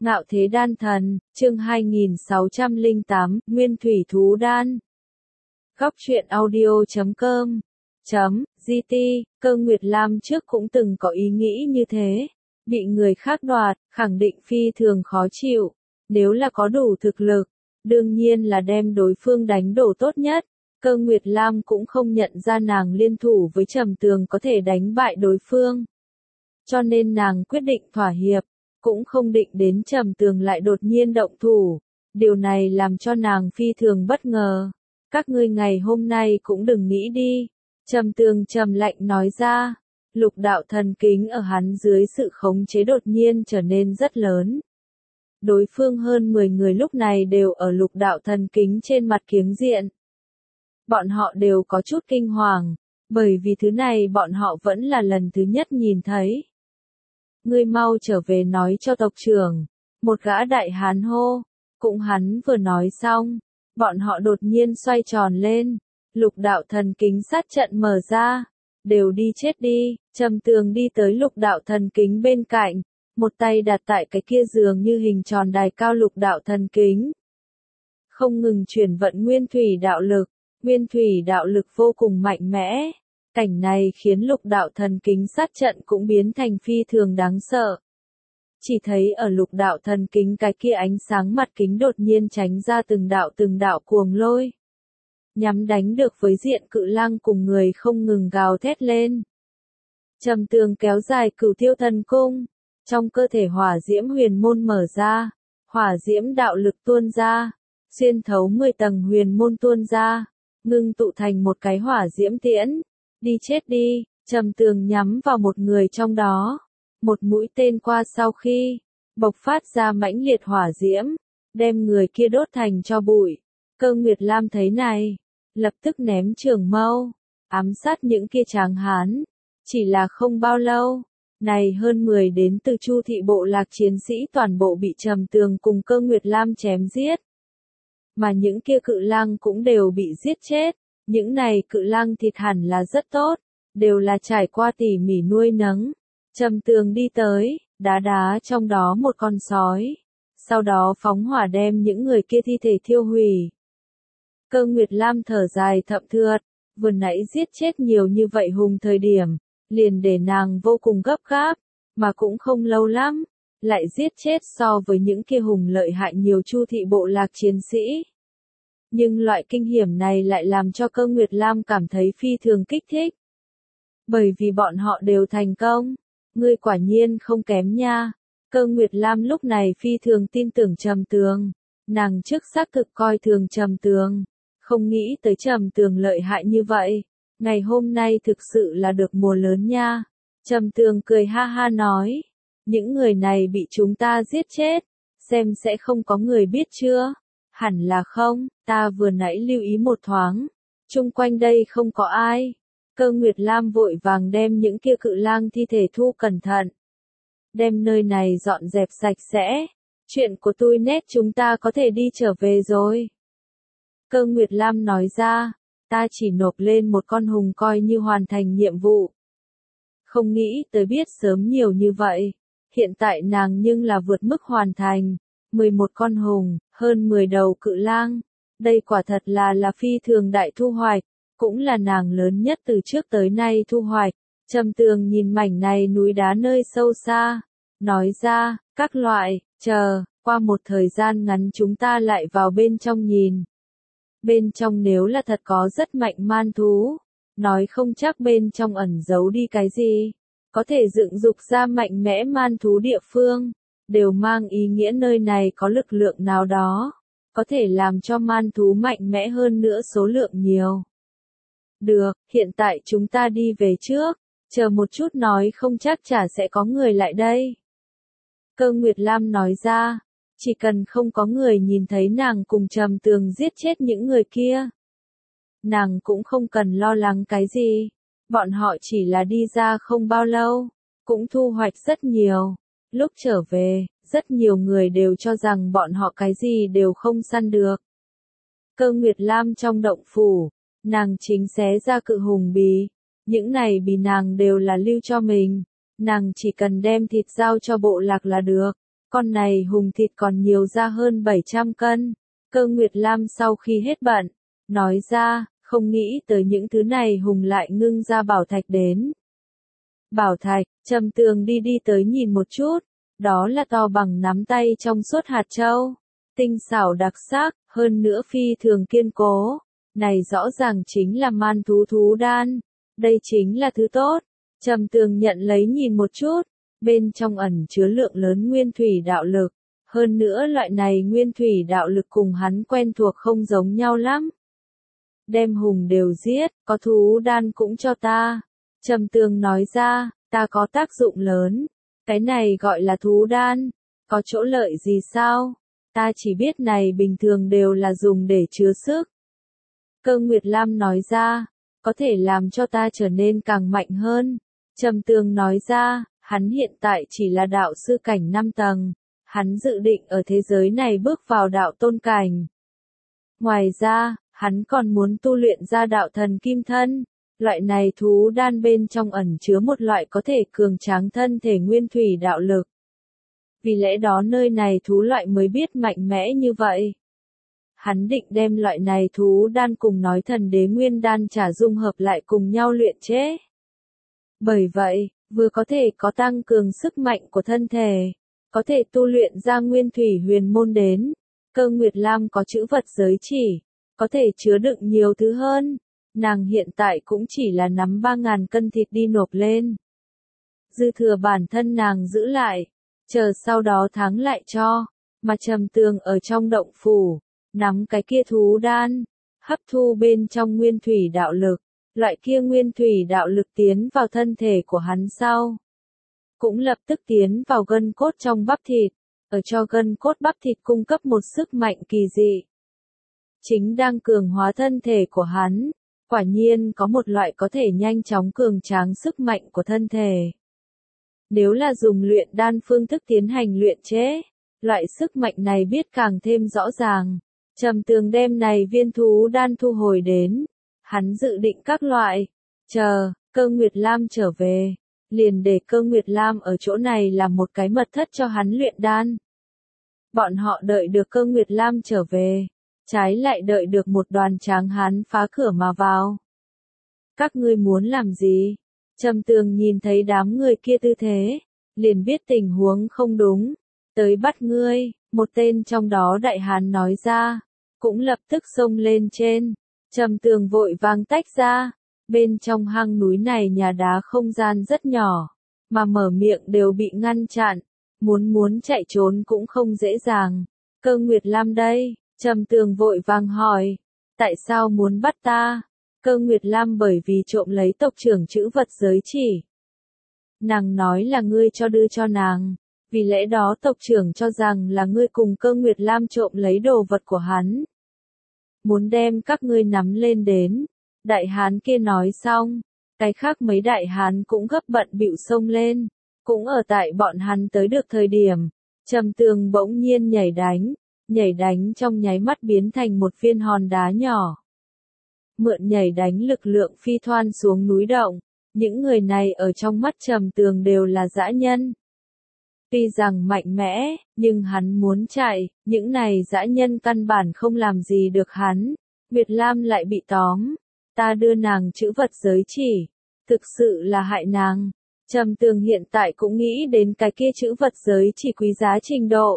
Ngạo Thế Đan Thần, chương 2608, Nguyên Thủy Thú Đan. Góc truyện audio.com GT, Cơ Nguyệt Lam trước cũng từng có ý nghĩ như thế. Bị người khác đoạt, khẳng định phi thường khó chịu. Nếu là có đủ thực lực, đương nhiên là đem đối phương đánh đổ tốt nhất. Cơ Nguyệt Lam cũng không nhận ra nàng liên thủ với Trầm Tường có thể đánh bại đối phương. Cho nên nàng quyết định thỏa hiệp, cũng không định đến Trầm Tường lại đột nhiên động thủ. Điều này làm cho nàng phi thường bất ngờ. Các ngươi ngày hôm nay cũng đừng nghĩ đi. Trầm Tường trầm lạnh nói ra. Lục đạo thần kính ở hắn dưới sự khống chế đột nhiên trở nên rất lớn. Đối phương hơn 10 người lúc này đều ở lục đạo thần kính trên mặt kiếng diện. Bọn họ đều có chút kinh hoàng, bởi vì thứ này bọn họ vẫn là lần thứ nhất nhìn thấy. Ngươi mau trở về nói cho tộc trưởng, một gã đại hán hô, cũng hắn vừa nói xong, bọn họ đột nhiên xoay tròn lên, lục đạo thần kính sát trận mở ra, đều đi chết đi. Trầm Tường đi tới lục đạo thần kính bên cạnh, một tay đặt tại cái kia giường như hình tròn đài cao lục đạo thần kính. Không ngừng chuyển vận nguyên thủy đạo lực. Nguyên thủy đạo lực vô cùng mạnh mẽ. Cảnh này khiến lục đạo thần kính sát trận cũng biến thành phi thường đáng sợ. Chỉ thấy ở lục đạo thần kính cái kia ánh sáng mặt kính đột nhiên tránh ra từng đạo cuồng lôi. Nhắm đánh được với diện cự lang cùng người không ngừng gào thét lên. Trầm Tường kéo dài Cửu Tiêu Thần Cung. Trong cơ thể hỏa diễm huyền môn mở ra. Hỏa diễm đạo lực tuôn ra. Xuyên thấu 10 tầng huyền môn tuôn ra. Ngưng tụ thành một cái hỏa diễm tiễn. Đi chết đi. Trầm Tường nhắm vào một người trong đó. Một mũi tên qua sau khi bộc phát ra mãnh liệt hỏa diễm, đem người kia đốt thành tro bụi. Cơ Nguyệt Lam thấy này, lập tức ném trường mâu, ám sát những kia tráng hán. Chỉ là không bao lâu, này hơn 10 đến từ Chu thị bộ lạc chiến sĩ toàn bộ bị Trầm Tường cùng Cơ Nguyệt Lam chém giết. Mà những kia cự lang cũng đều bị giết chết. Những này cự lang thịt hẳn là rất tốt, đều là trải qua tỉ mỉ nuôi nấng. Trầm Tường đi tới, đá trong đó một con sói. Sau đó phóng hỏa đem những người kia thi thể thiêu hủy. Cơ Nguyệt Lam thở dài thậm thượt, vừa nãy giết chết nhiều như vậy hùng thời điểm, liền để nàng vô cùng gấp gáp, mà cũng không lâu lắm, lại giết chết so với những kia hùng lợi hại nhiều Chu thị bộ lạc chiến sĩ. Nhưng loại kinh hiểm này lại làm cho Cơ Nguyệt Lam cảm thấy phi thường kích thích. Bởi vì bọn họ đều thành công. Ngươi quả nhiên không kém nha. Cơ Nguyệt Lam lúc này phi thường tin tưởng Trầm Tường. Nàng trước xác thực coi thường Trầm Tường. Không nghĩ tới Trầm Tường lợi hại như vậy. Ngày hôm nay thực sự là được mùa lớn nha. Trầm Tường cười ha ha nói. Những người này bị chúng ta giết chết. Xem sẽ không có người biết chưa? Hẳn là không, ta vừa nãy lưu ý một thoáng. Chung quanh đây không có ai. Cơ Nguyệt Lam vội vàng đem những kia cự lang thi thể thu cẩn thận. Đem nơi này dọn dẹp sạch sẽ. Chuyện của tôi nét chúng ta có thể đi trở về rồi. Cơ Nguyệt Lam nói ra, ta chỉ nộp lên một con hùng coi như hoàn thành nhiệm vụ. Không nghĩ tới biết sớm nhiều như vậy. Hiện tại nàng nhưng là vượt mức hoàn thành. 11 con hùng, hơn 10 đầu cự lang. Đây quả thật là phi thường đại thu hoạch, cũng là nàng lớn nhất từ trước tới nay thu hoạch. Trầm Tường nhìn mảnh này núi đá nơi sâu xa, nói ra, các loại, chờ, qua một thời gian ngắn chúng ta lại vào bên trong nhìn. Bên trong nếu là thật có rất mạnh man thú, nói không chắc bên trong ẩn giấu đi cái gì, có thể dựng dục ra mạnh mẽ man thú địa phương. Đều mang ý nghĩa nơi này có lực lượng nào đó, có thể làm cho man thú mạnh mẽ hơn nữa số lượng nhiều. Được, hiện tại chúng ta đi về trước, chờ một chút nói không chắc chả sẽ có người lại đây. Cơ Nguyệt Lam nói ra, chỉ cần không có người nhìn thấy nàng cùng Trầm Tường giết chết những người kia. Nàng cũng không cần lo lắng cái gì, bọn họ chỉ là đi ra không bao lâu, cũng thu hoạch rất nhiều. Lúc trở về, rất nhiều người đều cho rằng bọn họ cái gì đều không săn được. Cơ Nguyệt Lam trong động phủ, nàng chính xé ra cự hùng bì. Những này bì nàng đều là lưu cho mình. Nàng chỉ cần đem thịt giao cho bộ lạc là được. Con này hùng thịt còn nhiều ra hơn 700 cân. Cơ Nguyệt Lam sau khi hết bận, nói ra, không nghĩ tới những thứ này hùng lại ngưng ra bảo thạch đến. Bảo thạch, Trầm Tường đi tới nhìn một chút, đó là to bằng nắm tay trong suốt hạt châu. Tinh xảo đặc sắc, hơn nữa phi thường kiên cố. Này rõ ràng chính là man thú thú đan. Đây chính là thứ tốt. Trầm Tường nhận lấy nhìn một chút, bên trong ẩn chứa lượng lớn nguyên thủy đạo lực. Hơn nữa loại này nguyên thủy đạo lực cùng hắn quen thuộc không giống nhau lắm. Đem hùng đều giết, có thú đan cũng cho ta. Trầm Tường nói ra, ta có tác dụng lớn. Cái này gọi là thú đan, có chỗ lợi gì sao? Ta chỉ biết này bình thường đều là dùng để chứa sức. Cơ Nguyệt Lam nói ra, có thể làm cho ta trở nên càng mạnh hơn. Trầm Tường nói ra, hắn hiện tại chỉ là đạo sư cảnh 5 tầng. Hắn dự định ở thế giới này bước vào đạo tôn cảnh. Ngoài ra, hắn còn muốn tu luyện ra đạo thần kim thân. Loại này thú đan bên trong ẩn chứa một loại có thể cường tráng thân thể nguyên thủy đạo lực. Vì lẽ đó nơi này thú loại mới biết mạnh mẽ như vậy. Hắn định đem loại này thú đan cùng nói thần đế nguyên đan trả dung hợp lại cùng nhau luyện chế. Bởi vậy, vừa có thể có tăng cường sức mạnh của thân thể, có thể tu luyện ra nguyên thủy huyền môn đến. Cơ Nguyệt Lam có chữ vật giới chỉ, có thể chứa đựng nhiều thứ hơn. Nàng hiện tại cũng chỉ là nắm 3.000 cân thịt đi nộp lên. Dư thừa bản thân nàng giữ lại, chờ sau đó tháng lại cho, mà Trầm Tường ở trong động phủ, nắm cái kia thú đan, hấp thu bên trong nguyên thủy đạo lực, loại kia nguyên thủy đạo lực tiến vào thân thể của hắn sau. Cũng lập tức tiến vào gân cốt trong bắp thịt, ở cho gân cốt bắp thịt cung cấp một sức mạnh kỳ dị. Chính đang cường hóa thân thể của hắn. Quả nhiên có một loại có thể nhanh chóng cường tráng sức mạnh của thân thể. Nếu là dùng luyện đan phương thức tiến hành luyện chế, loại sức mạnh này biết càng thêm rõ ràng. Trầm Tường đem này viên thú đan thu hồi đến. Hắn dự định các loại. Chờ, Cơ Nguyệt Lam trở về. Liền để Cơ Nguyệt Lam ở chỗ này làm một cái mật thất cho hắn luyện đan. Bọn họ đợi được Cơ Nguyệt Lam trở về. Trái lại đợi được một đoàn tráng hán phá cửa mà vào. Các ngươi muốn làm gì? Trầm Tường nhìn thấy đám người kia tư thế, liền biết tình huống không đúng. Tới bắt ngươi, một tên trong đó đại hán nói ra, cũng lập tức xông lên trên. Trầm Tường vội vàng tách ra, bên trong hang núi này nhà đá không gian rất nhỏ, mà mở miệng đều bị ngăn chặn, muốn chạy trốn cũng không dễ dàng. Cơ Nguyệt Lam đây. Trầm Tường vội vàng hỏi, tại sao muốn bắt ta? Cơ Nguyệt Lam bởi vì trộm lấy tộc trưởng chữ vật giới chỉ. Nàng nói là ngươi cho đưa cho nàng, vì lẽ đó tộc trưởng cho rằng là ngươi cùng Cơ Nguyệt Lam trộm lấy đồ vật của hắn. Muốn đem các ngươi nắm lên đến. Đại hán kia nói xong, cái khác mấy đại hán cũng gấp bận bịu xông lên, cũng ở tại bọn hắn tới được thời điểm, Trầm Tường bỗng nhiên nhảy đánh trong nháy mắt biến thành một viên hòn đá nhỏ. Mượn nhảy đánh lực lượng phi thoan xuống núi động, những người này ở trong mắt Trầm Tường đều là dã nhân. Tuy rằng mạnh mẽ, nhưng hắn muốn chạy, những này dã nhân căn bản không làm gì được hắn. Nguyệt Lam lại bị tóm, ta đưa nàng chữ vật giới chỉ, thực sự là hại nàng. Trầm Tường hiện tại cũng nghĩ đến cái kia chữ vật giới chỉ quý giá trình độ.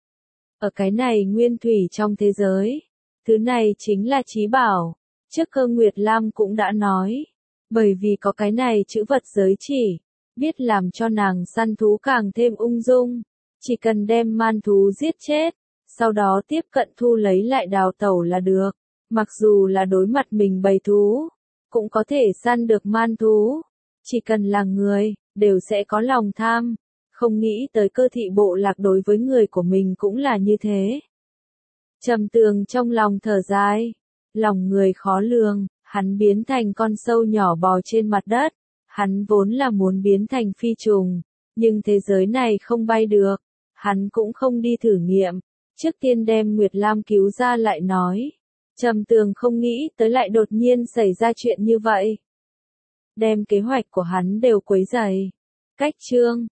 Ở cái này nguyên thủy trong thế giới, thứ này chính là chí bảo. Trước Cơ Nguyệt Lam cũng đã nói, bởi vì có cái này chữ vật giới chỉ, biết làm cho nàng săn thú càng thêm ung dung, chỉ cần đem man thú giết chết, sau đó tiếp cận thu lấy lại đào tẩu là được. Mặc dù là đối mặt mình bầy thú, cũng có thể săn được man thú, chỉ cần là người, đều sẽ có lòng tham. Không nghĩ tới Cơ thị bộ lạc đối với người của mình cũng là như thế. Trầm Tường trong lòng thở dài, lòng người khó lường, hắn biến thành con sâu nhỏ bò trên mặt đất, hắn vốn là muốn biến thành phi trùng, nhưng thế giới này không bay được, hắn cũng không đi thử nghiệm, trước tiên đem Nguyệt Lam cứu ra lại nói. Trầm Tường không nghĩ tới lại đột nhiên xảy ra chuyện như vậy. Đem kế hoạch của hắn đều quấy rầy. Cách chương